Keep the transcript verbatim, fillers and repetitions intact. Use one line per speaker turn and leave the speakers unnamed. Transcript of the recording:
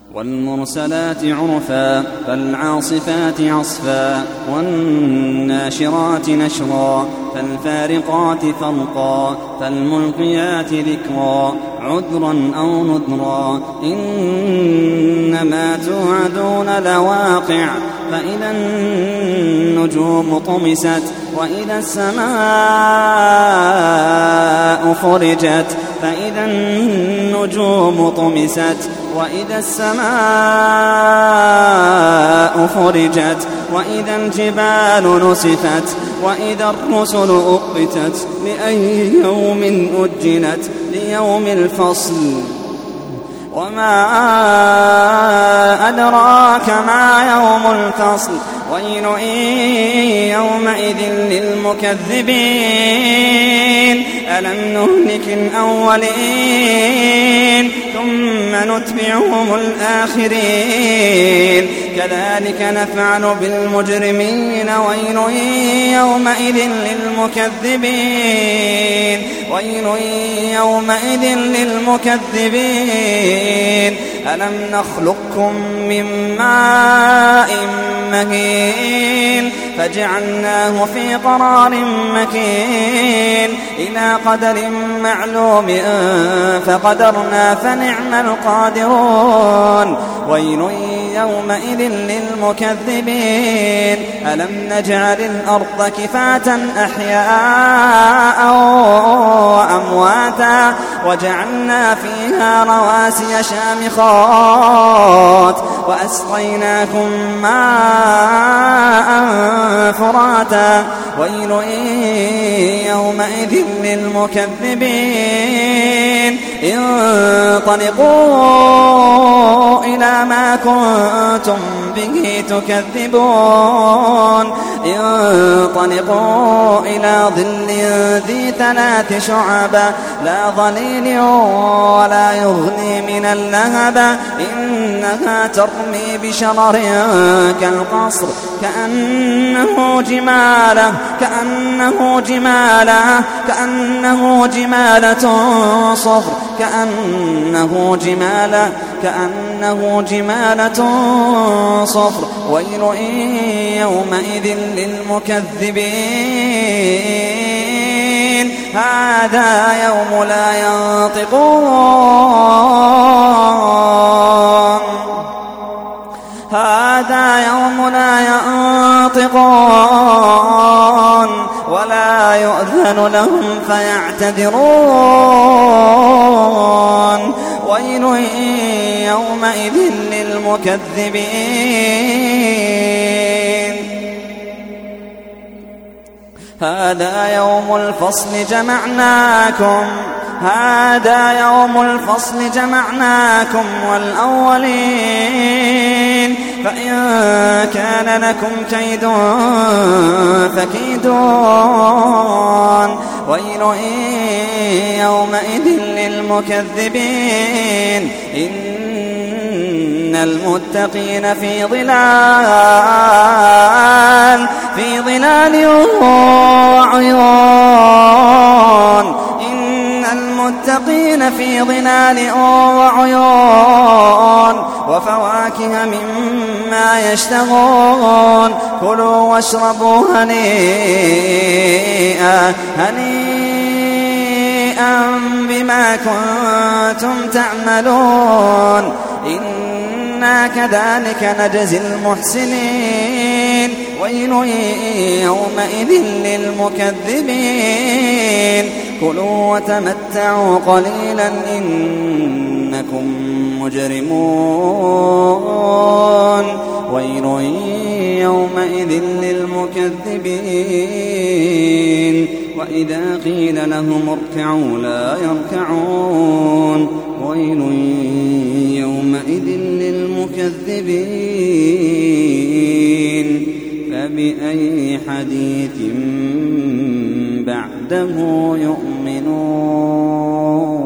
والمرسلات عرفا فالعاصفات عصفا والناشرات نشرا فالفارقات فرقا فالملقيات ذكرا عذرا أو نذرا إنما توعدون لواقع فإذا النجوم طمست وإذا السماء فرجت فإذا النجوم طمست وإذا السماء فرجت وإذا الجبال نسفت وإذا الرسل أقتت لأي يوم أجلت ليوم الفصل وما أدراك ما يوم الفصل ويل يومئذ للمكذبين ألم نهلك الأولين ثم نتبعهم الآخرين كذلك نفعل بالمجرمين ويل يومئذ للمكذبين ويل يومئذ للمكذبين ألم نخلقكم من ماء مهين فجعلناه في قرار مكين إلى قدر معلوم فقدرنا فنعم القادرون ويل يومئذ للمكذبين ألم نجعل الأرض كفاة أحياء وأمواتا وجعلنا فيها رواسي شامخات وأسقيناكم ماء فراتا ويل يومئذ للمكذبين انطلقوا إلى ما كنتم به تكذبون انطلقوا إلى ظل ذي ثلاث شعب لا ظليل ولا يغني من اللهب إنها ترمي بشرر كالقصر كأنه جمالة كأنه جمالة كأنه جمالة صفر كأنه جمالة كأنه جمالة صفر ويل يومئذ للمكذبين هذا يوم لا ينطقون هذا يوم لا ينطقون ولا يؤذن لهم فيعتذرون ويل يومئذ للمكذبين هذا يوم الفصل جمعناكم هذا يوم الفصل جمعناكم والأولين فإن كان لكم كيد فكيدون ويل يومئذ للمكذبين إن المتقين في ظلال في ظلال وعيون إن المتقين في ظلال وعيون وفواكه مما يشتهون كلوا واشربوا هنيئا هنيئا بما كنتم تعملون إنا كذلك نجزي المحسنين ويل يومئذ للمكذبين كلوا وتمتعوا قليلا إنكم مجرمون ويل يومئذ للمكذبين وإذا قيل لهم اركعوا لا يركعون ويل يومئذ للمكذبين فبأي حديث بعده يؤمنون.